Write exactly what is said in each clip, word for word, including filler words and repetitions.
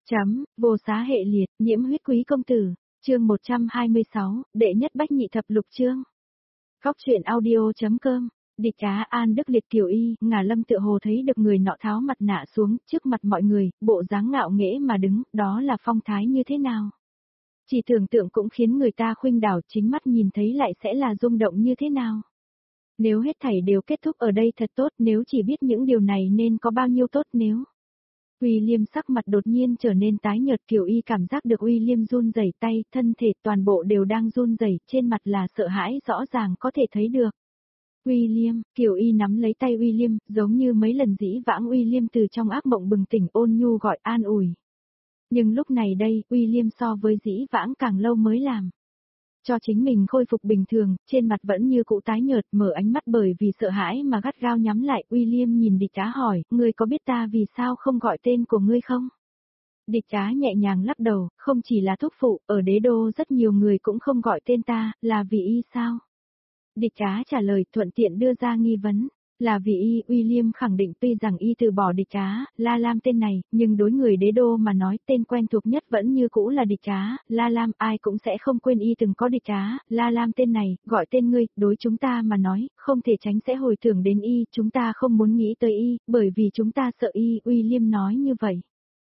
Chấm, vô xá hệ liệt, nhiễm huyết quý công tử, chương một trăm hai mươi sáu, đệ nhất bách nhị thập lục chương. Góc truyện audio.com, địch Á An Đức Liệt Kiều Y, Ngà Lâm tựa hồ thấy được người nọ tháo mặt nạ xuống, trước mặt mọi người, bộ dáng ngạo nghễ mà đứng, đó là phong thái như thế nào? Chỉ tưởng tượng cũng khiến người ta khuynh đảo, chính mắt nhìn thấy lại sẽ là rung động như thế nào? Nếu hết thảy đều kết thúc ở đây thật tốt, nếu chỉ biết những điều này nên có bao nhiêu tốt nếu... William sắc mặt đột nhiên trở nên tái nhợt, Kiều Y cảm giác được William run rẩy tay, thân thể toàn bộ đều đang run rẩy, trên mặt là sợ hãi rõ ràng có thể thấy được. William, Kiều Y nắm lấy tay William, giống như mấy lần dĩ vãng William từ trong ác mộng bừng tỉnh ôn nhu gọi an ủi. Nhưng lúc này đây, William so với dĩ vãng càng lâu mới làm. Cho chính mình khôi phục bình thường, trên mặt vẫn như cũ tái nhợt, mở ánh mắt bởi vì sợ hãi mà gắt gao nhắm lại. William nhìn địch Á hỏi, ngươi có biết ta vì sao không gọi tên của ngươi không? Địch Á nhẹ nhàng lắc đầu, không chỉ là thúc phụ, ở đế đô rất nhiều người cũng không gọi tên ta, là vì y sao? Địch Á trả lời thuận tiện đưa ra nghi vấn. Là vì y, William khẳng định tuy rằng y từ bỏ địch Á, La Lam tên này, nhưng đối người đế đô mà nói tên quen thuộc nhất vẫn như cũ là địch Á, La Lam, ai cũng sẽ không quên y từng có địch Á, La Lam tên này, gọi tên ngươi, đối chúng ta mà nói, không thể tránh sẽ hồi tưởng đến y, chúng ta không muốn nghĩ tới y, bởi vì chúng ta sợ y, William nói như vậy.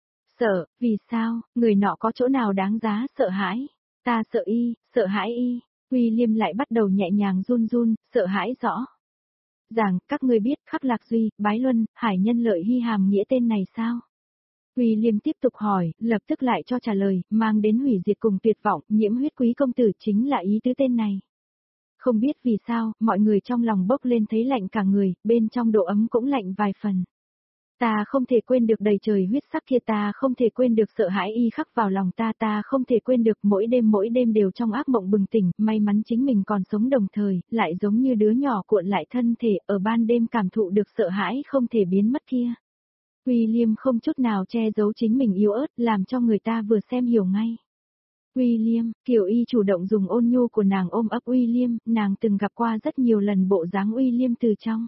Sợ, vì sao, người nọ có chỗ nào đáng giá sợ hãi? Ta sợ y, sợ hãi y, William lại bắt đầu nhẹ nhàng run run, sợ hãi rõ. Rằng, các ngươi biết khắc lạc duy, bái luân, hải nhân lợi hy hàm nghĩa tên này sao? William tiếp tục hỏi, lập tức lại cho trả lời, mang đến hủy diệt cùng tuyệt vọng, nhiễm huyết quý công tử chính là ý tứ tên này. Không biết vì sao, mọi người trong lòng bốc lên thấy lạnh cả người, bên trong độ ấm cũng lạnh vài phần. Ta không thể quên được đầy trời huyết sắc kia, ta không thể quên được sợ hãi y khắc vào lòng ta, ta không thể quên được mỗi đêm mỗi đêm đều trong ác mộng bừng tỉnh, may mắn chính mình còn sống đồng thời, lại giống như đứa nhỏ cuộn lại thân thể, ở ban đêm cảm thụ được sợ hãi không thể biến mất kia. William không chút nào che giấu chính mình yếu ớt, làm cho người ta vừa xem hiểu ngay. William, Kiều Y chủ động dùng ôn nhu của nàng ôm ấp William, nàng từng gặp qua rất nhiều lần bộ dáng William từ trong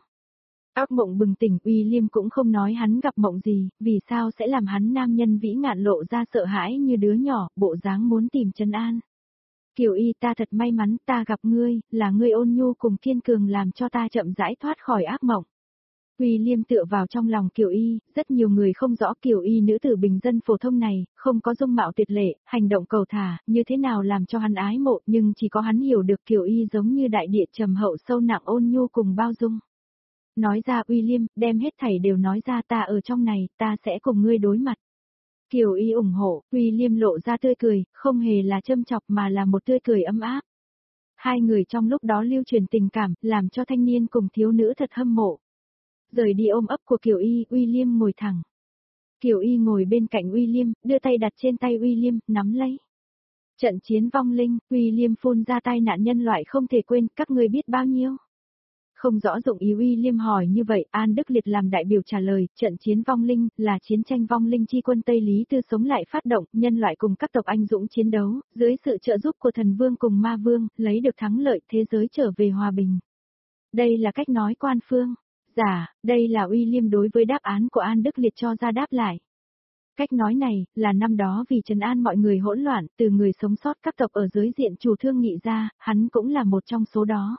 ác mộng bừng tỉnh. William cũng không nói hắn gặp mộng gì, vì sao sẽ làm hắn nam nhân vĩ ngạn lộ ra sợ hãi như đứa nhỏ, bộ dáng muốn tìm trấn an. Kiều Y, ta thật may mắn, ta gặp ngươi, là ngươi ôn nhu cùng kiên cường làm cho ta chậm rãi thoát khỏi ác mộng. William tựa vào trong lòng Kiều Y, rất nhiều người không rõ Kiều Y nữ tử bình dân phổ thông này, không có dung mạo tuyệt lệ, hành động cầu thả, như thế nào làm cho hắn ái mộ, nhưng chỉ có hắn hiểu được Kiều Y giống như đại địa trầm hậu sâu nặng ôn nhu cùng bao dung. Nói ra William, đem hết thảy đều nói ra, ta ở trong này, ta sẽ cùng ngươi đối mặt. Kiều Y ủng hộ, William lộ ra tươi cười, không hề là châm chọc mà là một tươi cười ấm áp. Hai người trong lúc đó lưu truyền tình cảm, làm cho thanh niên cùng thiếu nữ thật hâm mộ. Rời đi ôm ấp của Kiều Y, William ngồi thẳng. Kiều Y ngồi bên cạnh William, đưa tay đặt trên tay William, nắm lấy. Trận chiến vong linh, William phun ra tai nạn nhân loại không thể quên, các ngươi biết bao nhiêu? Không rõ dụng ý William hỏi như vậy, An Đức Liệt làm đại biểu trả lời, trận chiến vong linh, là chiến tranh vong linh chi quân Tây Lý Tư sống lại phát động, nhân loại cùng các tộc anh dũng chiến đấu, dưới sự trợ giúp của thần vương cùng ma vương, lấy được thắng lợi, thế giới trở về hòa bình. Đây là cách nói quan phương. Dạ, đây là William đối với đáp án của An Đức Liệt cho ra đáp lại. Cách nói này, là năm đó vì trấn an mọi người hỗn loạn, từ người sống sót các tộc ở dưới diện chủ thương nghị ra, hắn cũng là một trong số đó.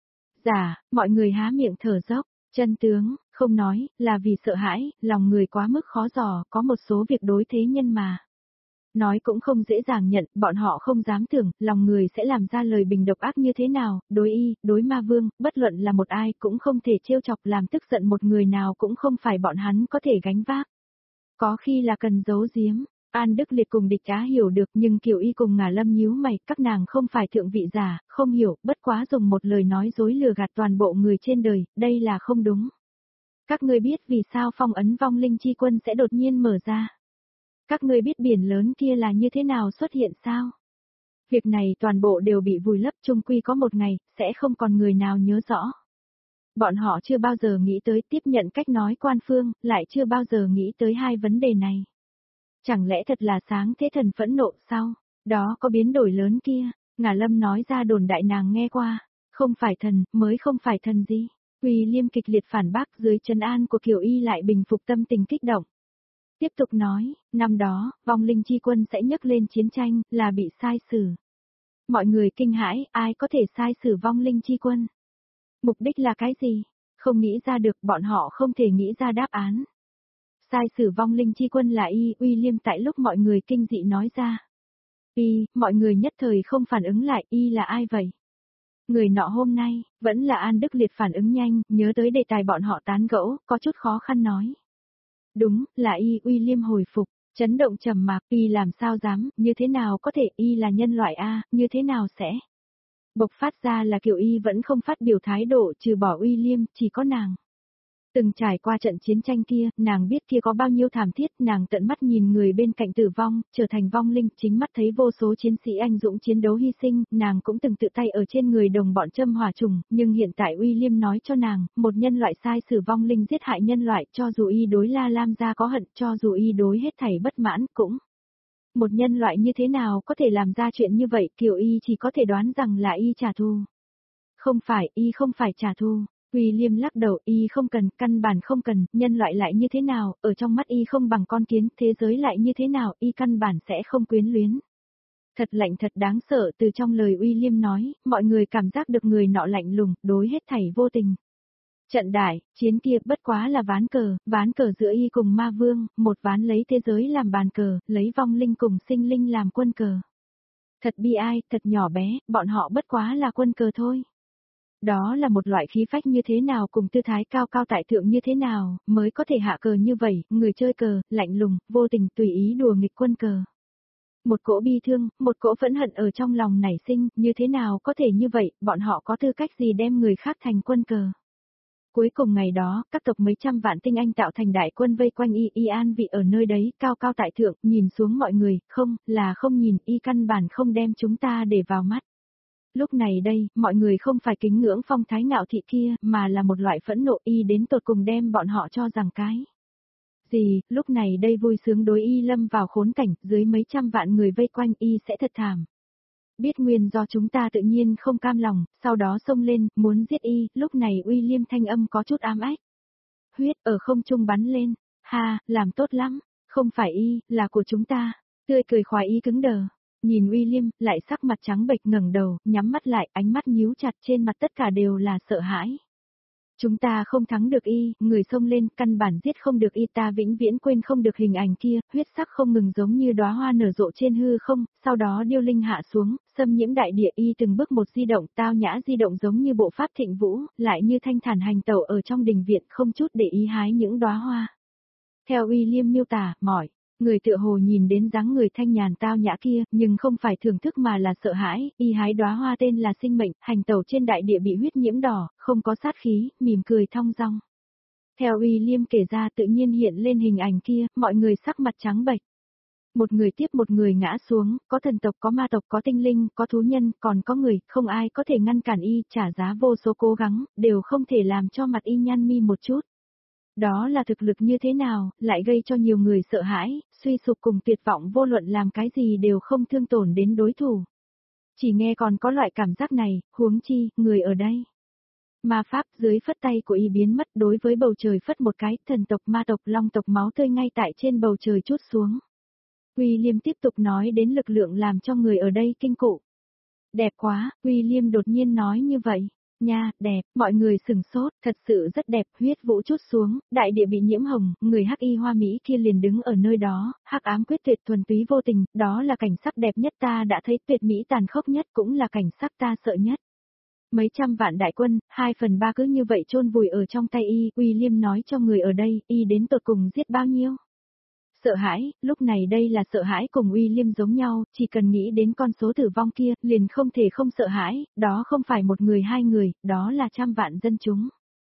Dạ, mọi người há miệng thở dốc, chân tướng, không nói, là vì sợ hãi, lòng người quá mức khó dò, có một số việc đối thế nhân mà. Nói cũng không dễ dàng nhận, bọn họ không dám tưởng, lòng người sẽ làm ra lời bình độc ác như thế nào, đối y, đối ma vương, bất luận là một ai cũng không thể trêu chọc làm tức giận một người nào cũng không phải bọn hắn có thể gánh vác. Có khi là cần giấu giếm. An Đức Liệt cùng địch Á hiểu được, nhưng Kiều Y cùng Ngà Lâm nhíu mày, các nàng không phải thượng vị giả, không hiểu, bất quá dùng một lời nói dối lừa gạt toàn bộ người trên đời, đây là không đúng. Các ngươi biết vì sao phong ấn vong linh chi quân sẽ đột nhiên mở ra? Các ngươi biết biển lớn kia là như thế nào xuất hiện sao? Việc này toàn bộ đều bị vùi lấp, chung quy có một ngày, sẽ không còn người nào nhớ rõ. Bọn họ chưa bao giờ nghĩ tới tiếp nhận cách nói quan phương, lại chưa bao giờ nghĩ tới hai vấn đề này. Chẳng lẽ thật là sáng thế thần phẫn nộ sao? Đó có biến đổi lớn kia, Ngà Lâm nói ra đồn đại nàng nghe qua, không phải thần, mới không phải thần gì. William kịch liệt phản bác dưới trấn an của Kiều Y lại bình phục tâm tình kích động. Tiếp tục nói, năm đó, vong linh chi quân sẽ nhấc lên chiến tranh, là bị sai xử. Mọi người kinh hãi, ai có thể sai xử vong linh chi quân? Mục đích là cái gì? Không nghĩ ra được, bọn họ không thể nghĩ ra đáp án. Sai xử vong linh chi quân là y, William tại lúc mọi người kinh dị nói ra. Y, mọi người nhất thời không phản ứng lại, y là ai vậy? Người nọ hôm nay, vẫn là An Đức Liệt phản ứng nhanh, nhớ tới đề tài bọn họ tán gẫu, có chút khó khăn nói. Đúng, là y, William hồi phục, chấn động trầm mặc, y làm sao dám, như thế nào có thể, y là nhân loại A, như thế nào sẽ? Bộc phát ra là Kiều Y vẫn không phát biểu thái độ, trừ bỏ William, chỉ có nàng. Từng trải qua trận chiến tranh kia, nàng biết kia có bao nhiêu thảm thiết, nàng tận mắt nhìn người bên cạnh tử vong, trở thành vong linh, chính mắt thấy vô số chiến sĩ anh dũng chiến đấu hy sinh, nàng cũng từng tự tay ở trên người đồng bọn châm hỏa trùng, nhưng hiện tại William nói cho nàng, một nhân loại sai sử vong linh giết hại nhân loại, cho dù y đối La Lam gia có hận, cho dù y đối hết thảy bất mãn, cũng. Một nhân loại như thế nào có thể làm ra chuyện như vậy, Kiều Y chỉ có thể đoán rằng là y trả thù. Không phải, y không phải trả thù. William lắc đầu, y không cần, căn bản không cần, nhân loại lại như thế nào, ở trong mắt y không bằng con kiến, thế giới lại như thế nào, y căn bản sẽ không quyến luyến. Thật lạnh thật đáng sợ, từ trong lời William nói, mọi người cảm giác được người nọ lạnh lùng, đối hết thảy vô tình. Trận đại, chiến kia bất quá là ván cờ, ván cờ giữa y cùng ma vương, một ván lấy thế giới làm bàn cờ, lấy vong linh cùng sinh linh làm quân cờ. Thật bi ai, thật nhỏ bé, bọn họ bất quá là quân cờ thôi. Đó là một loại khí phách như thế nào cùng tư thái cao cao tại thượng như thế nào, mới có thể hạ cờ như vậy, người chơi cờ, lạnh lùng, vô tình, tùy ý đùa nghịch quân cờ. Một cỗ bi thương, một cỗ phẫn hận ở trong lòng nảy sinh, như thế nào có thể như vậy, bọn họ có tư cách gì đem người khác thành quân cờ. Cuối cùng ngày đó, các tộc mấy trăm vạn tinh anh tạo thành đại quân vây quanh y, y an vị ở nơi đấy, cao cao tại thượng, nhìn xuống mọi người, không, là không nhìn, y căn bản không đem chúng ta để vào mắt. Lúc này đây, mọi người không phải kính ngưỡng phong thái ngạo thị kia, mà là một loại phẫn nộ y đến tột cùng đem bọn họ cho rằng cái. Gì, lúc này đây vui sướng đối y lâm vào khốn cảnh, dưới mấy trăm vạn người vây quanh y sẽ thật thảm. Biết nguyên do chúng ta tự nhiên không cam lòng, sau đó xông lên, muốn giết y, lúc này William thanh âm có chút ám ách. Huyết ở không trung bắn lên, ha, làm tốt lắm, không phải y, là của chúng ta, tươi cười khoái y cứng đờ. Nhìn William, lại sắc mặt trắng bệch ngẩng đầu, nhắm mắt lại, ánh mắt nhíu chặt trên mặt tất cả đều là sợ hãi. Chúng ta không thắng được y, người xông lên, căn bản giết không được y, ta vĩnh viễn quên không được hình ảnh kia, huyết sắc không ngừng giống như đóa hoa nở rộ trên hư không, sau đó điêu linh hạ xuống, xâm nhiễm đại địa y từng bước một di động, tao nhã di động giống như bộ pháp thịnh vũ, lại như thanh thản hành tẩu ở trong đình viện không chút để ý hái những đóa hoa. Theo William miêu tả, mỏi. Người tựa hồ nhìn đến dáng người thanh nhàn tao nhã kia, nhưng không phải thưởng thức mà là sợ hãi, y hái đóa hoa tên là sinh mệnh, hành tẩu trên đại địa bị huyết nhiễm đỏ, không có sát khí, mỉm cười thong dong. Theo William kể ra tự nhiên hiện lên hình ảnh kia, mọi người sắc mặt trắng bệch. Một người tiếp một người ngã xuống, có thần tộc, có ma tộc, có tinh linh, có thú nhân, còn có người, không ai có thể ngăn cản y, trả giá vô số cố gắng, đều không thể làm cho mặt y nhăn mi một chút. Đó là thực lực như thế nào, lại gây cho nhiều người sợ hãi, suy sụp cùng tuyệt vọng vô luận làm cái gì đều không thương tổn đến đối thủ. Chỉ nghe còn có loại cảm giác này, huống chi, người ở đây. Ma pháp dưới phất tay của y biến mất đối với bầu trời phất một cái, thần tộc, ma tộc, long tộc máu tươi ngay tại trên bầu trời chút xuống. William tiếp tục nói đến lực lượng làm cho người ở đây kinh cụ. Đẹp quá, William đột nhiên nói như vậy. Nha, đẹp, mọi người sừng sốt, thật sự rất đẹp, huyết vũ chút xuống, đại địa bị nhiễm hồng, người hắc y hoa mỹ kia liền đứng ở nơi đó, hắc ám quyết tuyệt thuần túy vô tình, đó là cảnh sắc đẹp nhất ta đã thấy, tuyệt mỹ tàn khốc nhất cũng là cảnh sắc ta sợ nhất. Mấy trăm vạn đại quân, hai phần ba cứ như vậy chôn vùi ở trong tay y, William nói cho người ở đây, y đến tột cùng giết bao nhiêu. Sợ hãi, lúc này đây là sợ hãi cùng William giống nhau, chỉ cần nghĩ đến con số tử vong kia, liền không thể không sợ hãi, đó không phải một người hai người, đó là trăm vạn dân chúng.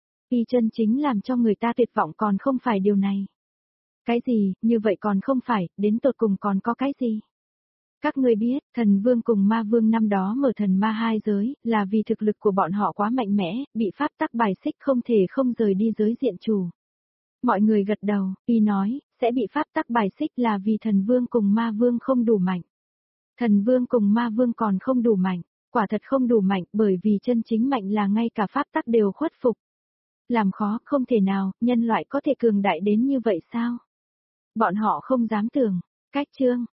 Y chân chính làm cho người ta tuyệt vọng còn không phải điều này. Cái gì, như vậy còn không phải, đến tột cùng còn có cái gì? Các ngươi biết, thần vương cùng ma vương năm đó mở thần ma hai giới, là vì thực lực của bọn họ quá mạnh mẽ, bị pháp tắc bài xích không thể không rời đi giới diện chủ. Mọi người gật đầu, y nói, sẽ bị pháp tắc bài xích là vì thần vương cùng ma vương không đủ mạnh. Thần vương cùng ma vương còn không đủ mạnh, quả thật không đủ mạnh bởi vì chân chính mạnh là ngay cả pháp tắc đều khuất phục. Làm khó, không thể nào, nhân loại có thể cường đại đến như vậy sao? Bọn họ không dám tưởng, cách chương